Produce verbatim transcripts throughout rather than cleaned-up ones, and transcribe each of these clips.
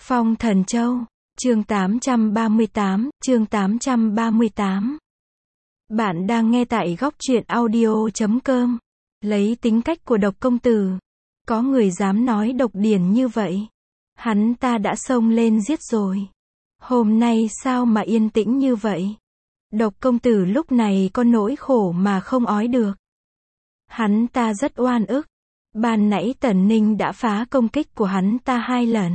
Phong Thần Châu, chương tám trăm ba mươi tám, chương tám trăm ba mươi tám. Bạn đang nghe tại góc truyện audio chấm com. Lấy tính cách của Độc công tử, có người dám nói Độc Điển như vậy. Hắn ta đã xông lên giết rồi. Hôm nay sao mà yên tĩnh như vậy? Độc công tử lúc này có nỗi khổ mà không ói được. Hắn ta rất oan ức. Ban nãy Tần Ninh đã phá công kích của hắn ta hai lần.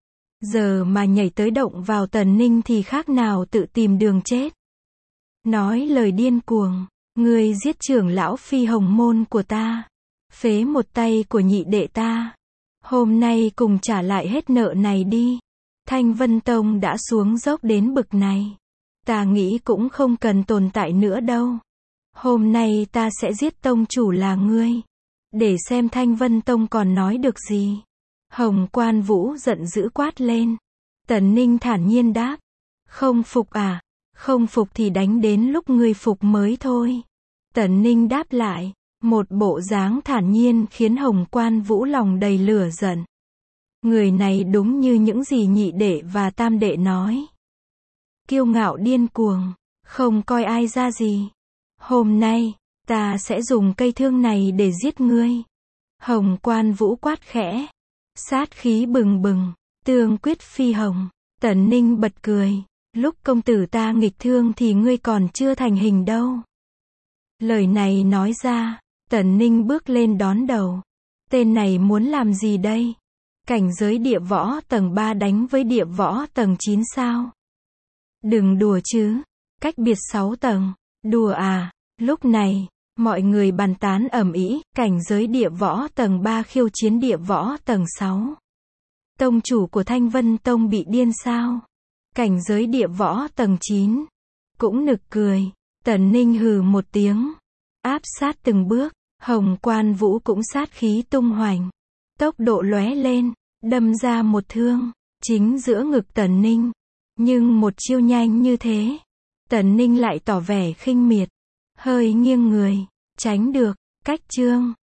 Giờ mà nhảy tới động vào Tần Ninh thì khác nào tự tìm đường chết. Nói lời điên cuồng, ngươi giết trưởng lão Phi Hồng Môn của ta, phế một tay của nhị đệ ta. Hôm nay cùng trả lại hết nợ này đi. Thanh Vân Tông đã xuống dốc đến bực này. Ta nghĩ cũng không cần tồn tại nữa đâu. Hôm nay ta sẽ giết tông chủ là ngươi. Để xem Thanh Vân Tông còn nói được gì. Hồng Quan Vũ giận dữ quát lên. Tần Ninh thản nhiên đáp. Không phục à? Không phục thì đánh đến lúc ngươi phục mới thôi. Tần Ninh đáp lại. Một bộ dáng thản nhiên khiến Hồng Quan Vũ lòng đầy lửa giận. Người này đúng như những gì nhị đệ và tam đệ nói. Kiêu ngạo điên cuồng, không coi ai ra gì. Hôm nay, ta sẽ dùng cây thương này để giết ngươi. Hồng Quan Vũ quát khẽ. Sát khí bừng bừng, tương quyết phi hồng. Tần Ninh bật cười. Lúc công tử ta nghịch thương thì ngươi còn chưa thành hình đâu. Lời này nói ra, Tần Ninh bước lên đón đầu. Tên này muốn làm gì đây? Cảnh giới địa võ tầng ba đánh với địa võ tầng chín sao? Đừng đùa chứ. Cách biệt sáu tầng. Đùa à? Lúc này, mọi người bàn tán ầm ĩ, cảnh giới địa võ tầng ba khiêu chiến địa võ tầng sáu. Tông chủ của Thanh Vân Tông bị điên sao? Cảnh giới địa võ tầng chín. Cũng nực cười. Tần Ninh hừ một tiếng. Áp sát từng bước. Hồng Quan Vũ cũng sát khí tung hoành. Tốc độ lóe lên. Đâm ra một thương. Chính giữa ngực Tần Ninh. Nhưng một chiêu nhanh như thế. Tần Ninh lại tỏ vẻ khinh miệt. Hơi nghiêng người. Tránh được. Cách chương.